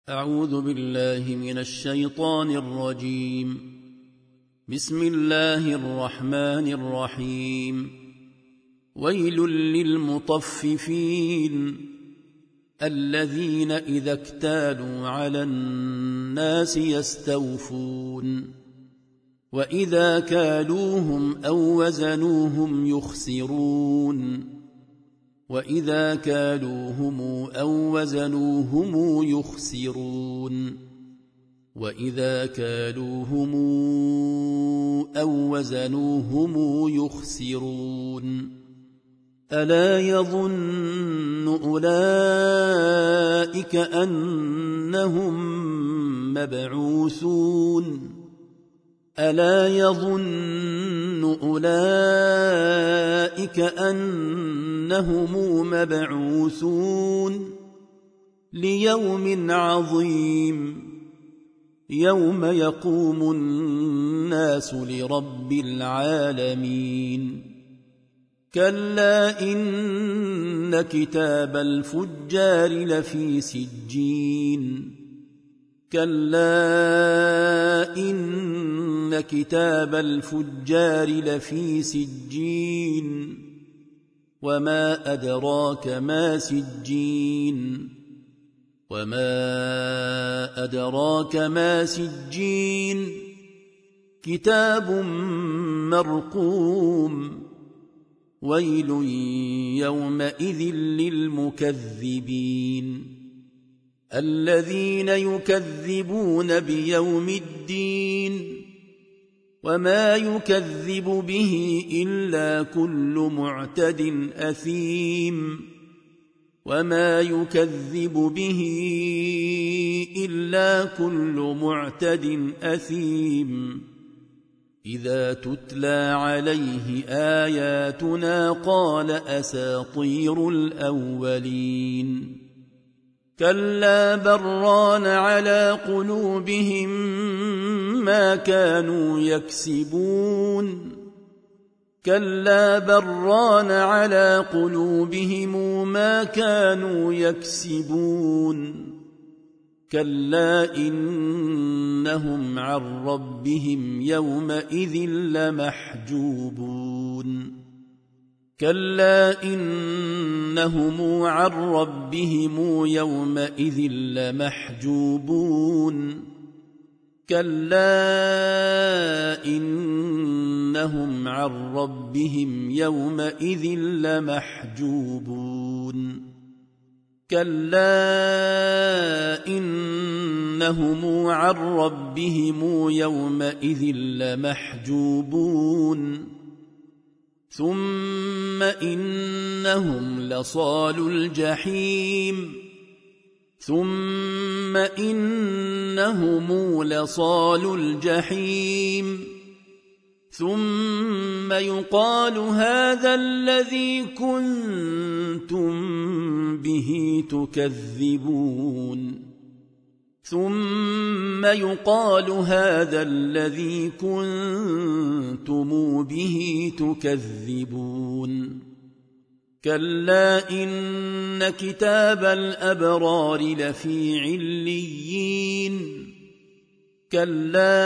أعوذ بالله من الشيطان الرجيم. بسم الله الرحمن الرحيم. ويل للمطففين الذين إذا اكتالوا على الناس يستوفون وإذا كالوهم أو وزنوهم يخسرون وإذا كالوهم أو وزنوهم يخسرون وإذا كالوهم أو وزنوهم يخسرون ألا يظن أولئك أنهم مبعوثون ألا يظن أولئك أنهم مبعوثون ليوم عظيم يوم يقوم الناس لرب العالمين. كلا إن كتاب الفجار لفي سجين كلا إن كتاب الفجار لفي سجين وما أدراك ما سجين وما أدراك ما سجين كتاب مرقوم ويل يومئذ للمكذبين الذين يكذبون بيوم الدين وما يكذب به إلا كل معتد أثيم وما يكذب به إلا كل معتد أثيم إذا تتلى عليه آياتنا قال أساطير الأولين كلا بران على قلوبهم ما كانوا يكسبون كلا بران على قلوبهم ما كانوا يكسبون كلا إنهم عن ربهم يومئذ لمحجوبون كلا إنهم عن ربهم يومئذ لمحجوبون كلا إنهم عن ربهم يومئذ لمحجوبون كلا إنهم عن ربهم يومئذ لمحجوبون ثم إنهم لصالو الجحيم ثم إنهم لصالو الجحيم ثم يقال هذا الذي كنتم به تكذبون ثم يقال هذا الذي كنتم به تكذبون كلا إن كتاب الأبرار لفي عليين كلا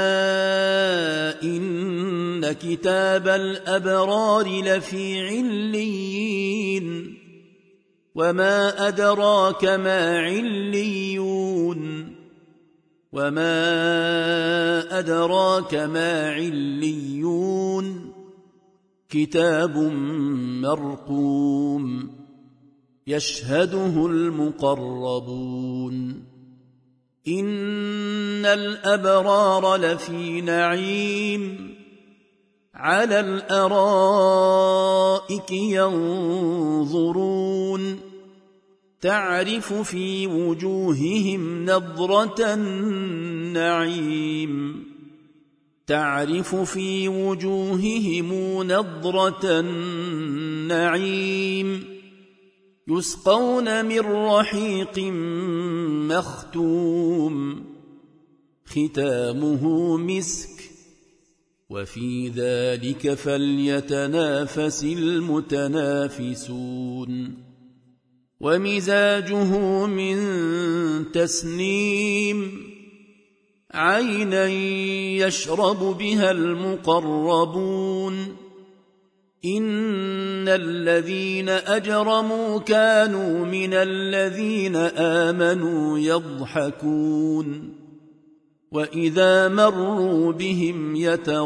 إن كتاب الأبرار لفي عليين وما أدراك ما عليون وما أدراك ما عليون كتاب مرقوم يشهده المقربون إن الأبرار لفي نعيم على الأرائك ينظرون تعرف في وجوههم نضرة النعيم تعرف في وجوههم نضرة النعيم يسقون من رحيق مختوم ختامه مسك وفي ذلك فليتنافس المتنافسون ومزاجه من تسنيم عينا يشرب بها المقربون إن الذين أجرموا كانوا من الذين آمنوا يضحكون وإذا مروا بهم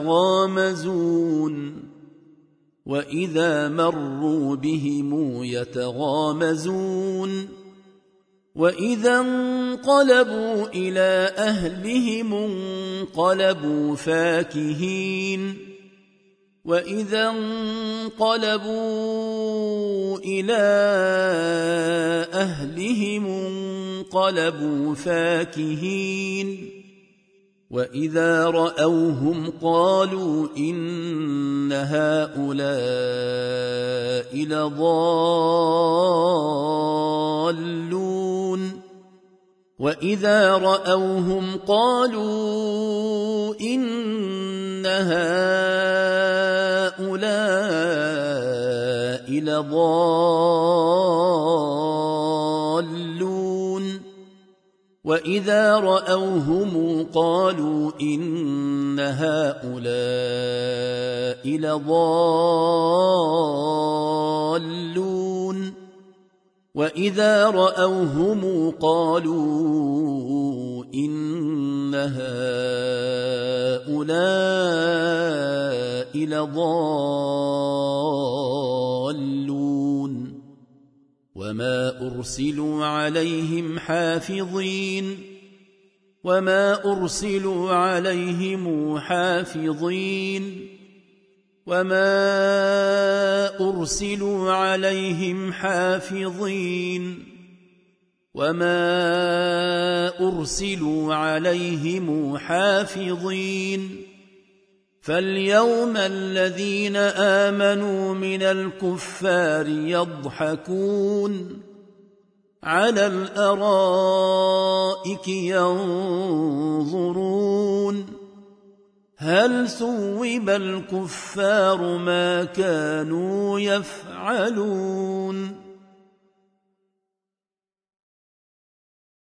يتغامزون وإذا انقلبوا إلى أهلهم انقلبوا فاكهين وإذا رأوهم قالوا إن هؤلاء لضالون وإذا رأوهم قالوا إن هؤلاء لضالون وإذا رأوهم قالوا إن هؤلاء لضالون وما أرسلوا عليهم حافظين فاليوم الذين آمنوا من الكفار يضحكون على الأرائك ينظرون هل ثوب الكفار ما كانوا يفعلون